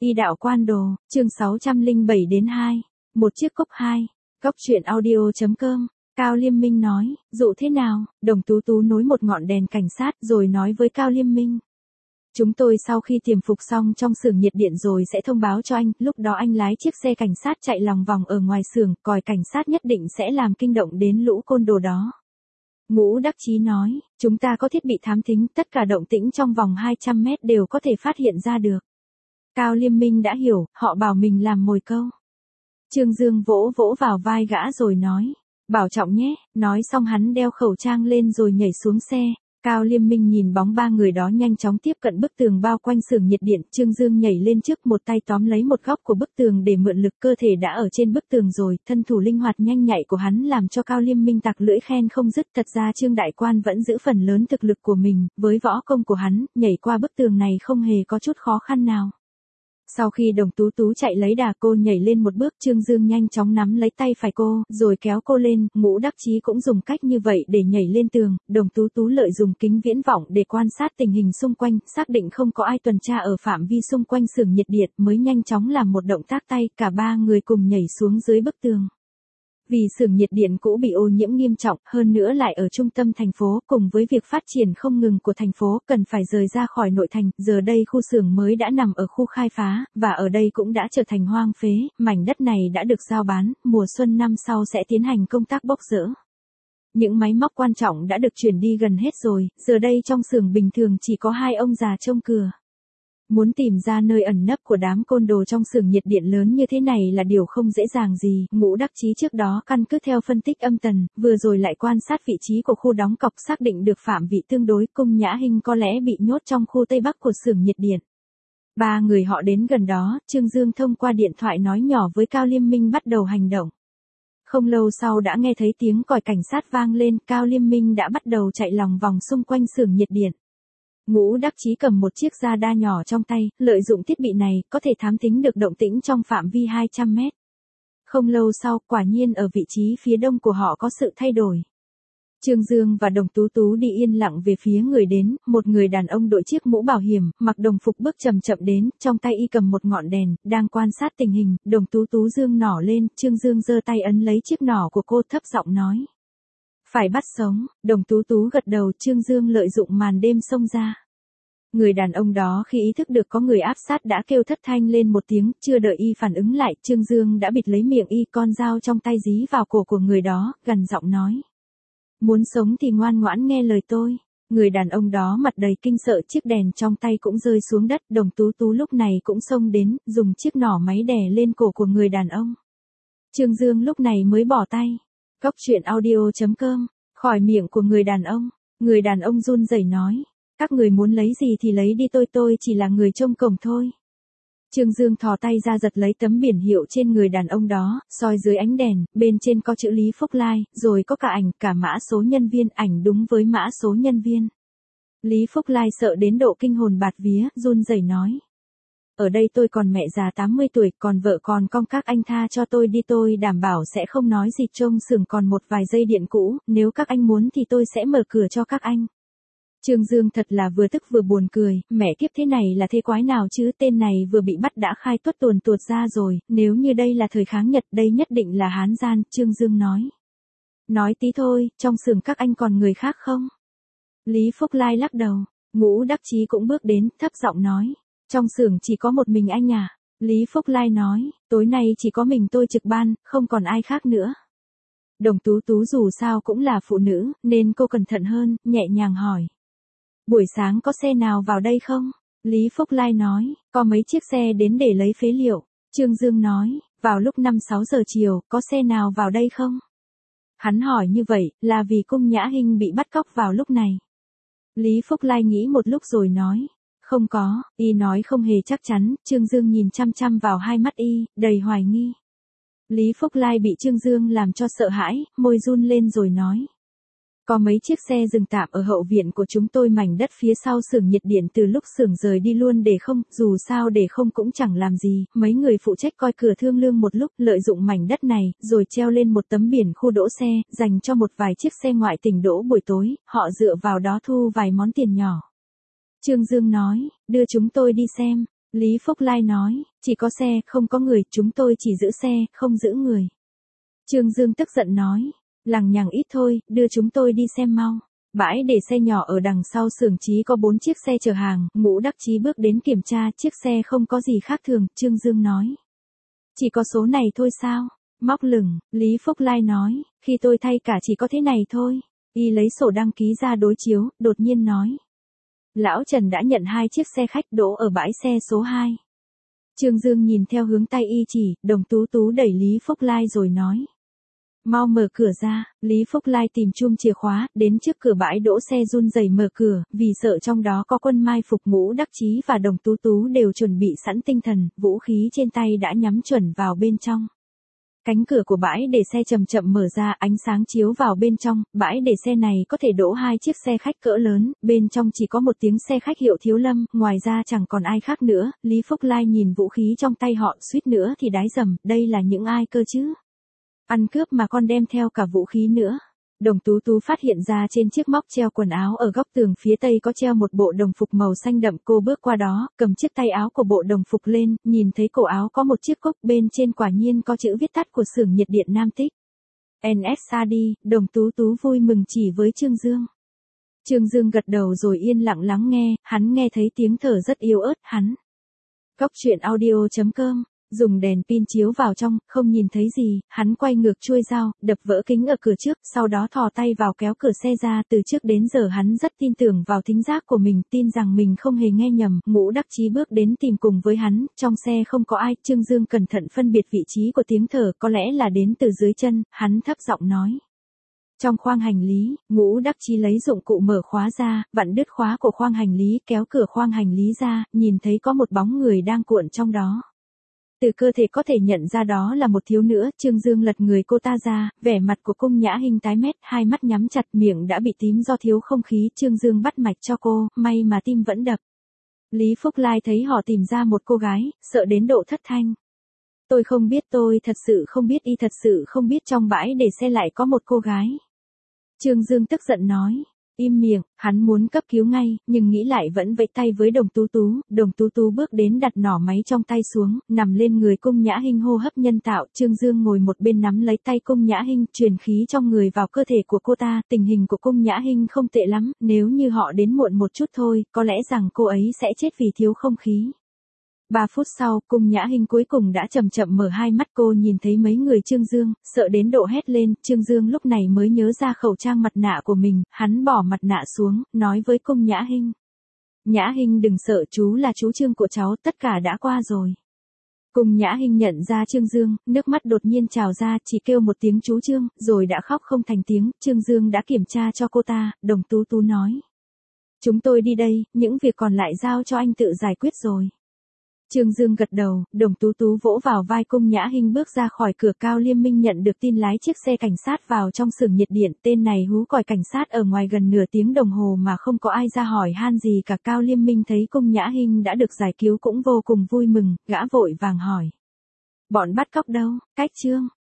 Y đạo quan đồ, chương 607-2. Một chiếc cốc 2. Cốc truyện audio.com. Cao Liêm Minh nói, dụ thế nào? Đồng Tú Tú nối một ngọn đèn cảnh sát rồi nói với Cao Liêm Minh. Chúng tôi sau khi tiềm phục xong trong xưởng nhiệt điện rồi sẽ thông báo cho anh, lúc đó anh lái chiếc xe cảnh sát chạy lòng vòng ở ngoài xưởng, còi cảnh sát nhất định sẽ làm kinh động đến lũ côn đồ đó. Ngũ Đắc Chí nói, chúng ta có thiết bị thám thính, tất cả động tĩnh trong vòng 200 mét đều có thể phát hiện ra được. Cao Liêm Minh đã hiểu, họ bảo mình làm mồi câu. Trương Dương vỗ vỗ vào vai gã rồi nói, bảo trọng nhé, nói xong hắn đeo khẩu trang lên rồi nhảy xuống xe. Cao Liêm Minh nhìn bóng ba người đó nhanh chóng tiếp cận bức tường bao quanh xưởng nhiệt điện, Trương Dương nhảy lên trước, một tay tóm lấy một góc của bức tường để mượn lực, cơ thể đã ở trên bức tường rồi, thân thủ linh hoạt nhanh nhạy của hắn làm cho Cao Liêm Minh tặc lưỡi khen không dứt. Thật ra Trương Đại Quan vẫn giữ phần lớn thực lực của mình, với võ công của hắn, nhảy qua bức tường này không hề có chút khó khăn nào. Sau khi Đồng Tú Tú chạy lấy đà, cô nhảy lên một bước, Trương Dương nhanh chóng nắm lấy tay phải cô, rồi kéo cô lên. Ngũ Đắc Chí cũng dùng cách như vậy để nhảy lên tường. Đồng Tú Tú lợi dụng kính viễn vọng để quan sát tình hình xung quanh, xác định không có ai tuần tra ở phạm vi xung quanh xưởng nhiệt điện, mới nhanh chóng làm một động tác tay, cả ba người cùng nhảy xuống dưới bức tường. Vì xưởng nhiệt điện cũ bị ô nhiễm nghiêm trọng, hơn nữa lại ở trung tâm thành phố, cùng với việc phát triển không ngừng của thành phố, cần phải rời ra khỏi nội thành, giờ đây khu xưởng mới đã nằm ở khu khai phá, và ở đây cũng đã trở thành hoang phế, mảnh đất này đã được giao bán, mùa xuân năm sau sẽ tiến hành công tác bốc dỡ. Những máy móc quan trọng đã được chuyển đi gần hết rồi, giờ đây trong xưởng bình thường chỉ có hai ông già trông cửa. Muốn tìm ra nơi ẩn nấp của đám côn đồ trong xưởng nhiệt điện lớn như thế này là điều không dễ dàng gì. Ngũ Đắc Chí trước đó căn cứ theo phân tích âm tần, vừa rồi lại quan sát vị trí của khu đóng cọc, xác định được phạm vị tương đối, Cung Nhã Hinh có lẽ bị nhốt trong khu Tây Bắc của xưởng nhiệt điện. Ba người họ đến gần đó, Trương Dương thông qua điện thoại nói nhỏ với Cao Liêm Minh bắt đầu hành động. Không lâu sau đã nghe thấy tiếng còi cảnh sát vang lên, Cao Liêm Minh đã bắt đầu chạy lòng vòng xung quanh xưởng nhiệt điện. Ngũ Đắc Chí cầm một chiếc radar nhỏ trong tay, lợi dụng thiết bị này, có thể thám thính được động tĩnh trong phạm vi 200 mét. Không lâu sau, quả nhiên ở vị trí phía đông của họ có sự thay đổi. Trương Dương và Đồng Tú Tú đi yên lặng về phía người đến, một người đàn ông đội chiếc mũ bảo hiểm, mặc đồng phục bước chậm chậm đến, trong tay y cầm một ngọn đèn, đang quan sát tình hình. Đồng Tú Tú giương nỏ lên, Trương Dương giơ tay ấn lấy chiếc nỏ của cô, thấp giọng nói. Phải bắt sống. Đồng Tú Tú gật đầu, Trương Dương lợi dụng màn đêm xông ra. Người đàn ông đó khi ý thức được có người áp sát đã kêu thất thanh lên một tiếng, chưa đợi y phản ứng lại, Trương Dương đã bịt lấy miệng y, con dao trong tay dí vào cổ của người đó, gằn giọng nói. Muốn sống thì ngoan ngoãn nghe lời tôi. Người đàn ông đó mặt đầy kinh sợ, chiếc đèn trong tay cũng rơi xuống đất. Đồng Tú Tú lúc này cũng xông đến, dùng chiếc nỏ máy đè lên cổ của người đàn ông. Trương Dương lúc này mới bỏ tay. Cốc truyện audio.com. Khỏi miệng của người đàn ông. Người đàn ông run rẩy nói. Các người muốn lấy gì thì lấy đi, tôi chỉ là người trông cổng thôi. Trương Dương thò tay ra giật lấy tấm biển hiệu trên người đàn ông đó, soi dưới ánh đèn, bên trên có chữ Lý Phúc Lai, rồi có cả ảnh, cả mã số nhân viên, ảnh đúng với mã số nhân viên. Lý Phúc Lai sợ đến độ kinh hồn bạt vía, run rẩy nói. Ở đây tôi còn mẹ già 80 tuổi, còn vợ còn con, các anh tha cho tôi đi, tôi đảm bảo sẽ không nói gì, trông xưởng còn một vài dây điện cũ, nếu các anh muốn thì tôi sẽ mở cửa cho các anh. Trương Dương thật là vừa tức vừa buồn cười, mẹ kiếp, thế này là thế quái nào chứ, tên này vừa bị bắt đã khai tuốt tuồn tuột ra rồi, nếu như đây là thời kháng Nhật, đây nhất định là Hán gian, Trương Dương nói. Nói tí thôi, trong xưởng các anh còn người khác không? Lý Phúc Lai lắc đầu. Ngũ Đắc Chí cũng bước đến, thấp giọng nói. Trong xưởng chỉ có một mình anh à? Lý Phúc Lai nói, tối nay chỉ có mình tôi trực ban, không còn ai khác nữa. Đồng Tú Tú dù sao cũng là phụ nữ, nên cô cẩn thận hơn, nhẹ nhàng hỏi. Buổi sáng có xe nào vào đây không? Lý Phúc Lai nói, có mấy chiếc xe đến để lấy phế liệu. Trương Dương nói, vào lúc 5-6 giờ chiều, có xe nào vào đây không? Hắn hỏi như vậy, là vì Cung Nhã Hinh bị bắt cóc vào lúc này. Lý Phúc Lai nghĩ một lúc rồi nói, không có, y nói không hề chắc chắn. Trương Dương nhìn chăm chăm vào hai mắt y, đầy hoài nghi. Lý Phúc Lai bị Trương Dương làm cho sợ hãi, môi run lên rồi nói. Có mấy chiếc xe dừng tạm ở hậu viện của chúng tôi, mảnh đất phía sau xưởng nhiệt điện từ lúc xưởng rời đi luôn để không, dù sao để không cũng chẳng làm gì, mấy người phụ trách coi cửa thương lương một lúc, lợi dụng mảnh đất này, rồi treo lên một tấm biển khu đỗ xe, dành cho một vài chiếc xe ngoại tỉnh đỗ buổi tối, họ dựa vào đó thu vài món tiền nhỏ. Trương Dương nói, đưa chúng tôi đi xem. Lý Phúc Lai nói, chỉ có xe, không có người, chúng tôi chỉ giữ xe, không giữ người. Trương Dương tức giận nói, lằng nhằng ít thôi, đưa chúng tôi đi xem mau. Bãi để xe nhỏ ở đằng sau xưởng Chí có 4 chiếc xe chở hàng, Ngũ Đắc Chí bước đến kiểm tra, chiếc xe không có gì khác thường, Trương Dương nói. Chỉ có số này thôi sao? Móc lửng, Lý Phúc Lai nói, khi tôi thay cả chỉ có thế này thôi. Y lấy sổ đăng ký ra đối chiếu, đột nhiên nói. Lão Trần đã nhận 2 chiếc xe khách đỗ ở bãi xe số 2. Trương Dương nhìn theo hướng tay y chỉ, Đồng Tú Tú đẩy Lý Phúc Lai rồi nói. Mau mở cửa ra, Lý Phúc Lai tìm chum chìa khóa, đến trước cửa bãi đỗ xe run rẩy mở cửa, vì sợ trong đó có quân mai phục. Ngũ Đắc Chí và Đồng Tú Tú đều chuẩn bị sẵn tinh thần, vũ khí trên tay đã nhắm chuẩn vào bên trong. Cánh cửa của bãi để xe chậm chậm mở ra, ánh sáng chiếu vào bên trong, bãi để xe này có thể đỗ 2 chiếc xe khách cỡ lớn, bên trong chỉ có một tiếng xe khách hiệu Thiếu Lâm, ngoài ra chẳng còn ai khác nữa. Lý Phúc Lai nhìn vũ khí trong tay họ, suýt nữa thì đái dầm, đây là những ai cơ chứ? Ăn cướp mà con đem theo cả vũ khí nữa. Đồng Tú Tú phát hiện ra trên chiếc móc treo quần áo ở góc tường phía tây có treo một bộ đồng phục màu xanh đậm. Cô bước qua đó, cầm chiếc tay áo của bộ đồng phục lên, nhìn thấy cổ áo có một chiếc cúc, bên trên quả nhiên có chữ viết tắt của xưởng nhiệt điện Nam Tích. NSAD. Đồng Tú Tú vui mừng chỉ với Trương Dương. Trương Dương gật đầu rồi yên lặng lắng nghe, hắn nghe thấy tiếng thở rất yếu ớt, hắn. Góc truyện audio.com. Dùng đèn pin chiếu vào trong, không nhìn thấy gì, hắn quay ngược chuôi dao, đập vỡ kính ở cửa trước, sau đó thò tay vào kéo cửa xe ra. Từ trước đến giờ hắn rất tin tưởng vào thính giác của mình, tin rằng mình không hề nghe nhầm. Ngũ Đắc Chí bước đến tìm cùng với hắn, trong xe không có ai. Trương Dương cẩn thận phân biệt vị trí của tiếng thở, có lẽ là đến từ dưới chân, hắn thấp giọng nói. Trong khoang hành lý, Ngũ Đắc Chí lấy dụng cụ mở khóa ra, vặn đứt khóa của khoang hành lý, kéo cửa khoang hành lý ra, nhìn thấy có một bóng người đang cuộn trong đó. Từ cơ thể có thể nhận ra đó là một thiếu nữ. Trương Dương lật người cô ta ra, vẻ mặt của Cung Nhã Hinh tái mét, hai mắt nhắm chặt, miệng đã bị tím do thiếu không khí. Trương Dương bắt mạch cho cô, may mà tim vẫn đập. Lý Phúc Lai thấy họ tìm ra một cô gái, sợ đến độ thất thanh. Tôi không biết, tôi thật sự không biết, y thật sự không biết trong bãi để xe lại có một cô gái. Trương Dương tức giận nói. Im miệng, hắn muốn cấp cứu ngay, nhưng nghĩ lại vẫn vẫy tay với Đồng Tú Tú. Đồng Tú Tú bước đến đặt nỏ máy trong tay xuống, nằm lên người Cung Nhã Hinh hô hấp nhân tạo. Trương Dương ngồi một bên nắm lấy tay Cung Nhã Hinh, truyền khí trong người vào cơ thể của cô ta. Tình hình của Cung Nhã Hinh không tệ lắm, nếu như họ đến muộn một chút thôi, có lẽ rằng cô ấy sẽ chết vì thiếu không khí. 3 phút sau, Cung Nhã Hinh cuối cùng đã chậm chậm mở hai mắt. Cô nhìn thấy mấy người Trương Dương, sợ đến độ hét lên. Trương Dương lúc này mới nhớ ra khẩu trang mặt nạ của mình, hắn bỏ mặt nạ xuống, nói với Cung Nhã Hinh. Nhã Hinh đừng sợ, chú là chú Trương của cháu, tất cả đã qua rồi. Cung Nhã Hinh nhận ra Trương Dương, nước mắt đột nhiên trào ra, chỉ kêu một tiếng chú Trương, rồi đã khóc không thành tiếng. Trương Dương đã kiểm tra cho cô ta, Đồng Tú Tú nói. Chúng tôi đi đây, những việc còn lại giao cho anh tự giải quyết rồi. Trương Dương gật đầu, Đồng Tú Tú vỗ vào vai Cung Nhã Hinh bước ra khỏi cửa. Cao Liêm Minh nhận được tin lái chiếc xe cảnh sát vào trong xưởng nhiệt điện. Tên này hú còi cảnh sát ở ngoài gần nửa tiếng đồng hồ mà không có ai ra hỏi han gì cả. Cao Liêm Minh thấy Cung Nhã Hinh đã được giải cứu cũng vô cùng vui mừng, gã vội vàng hỏi. Bọn bắt cóc đâu, cách Trương?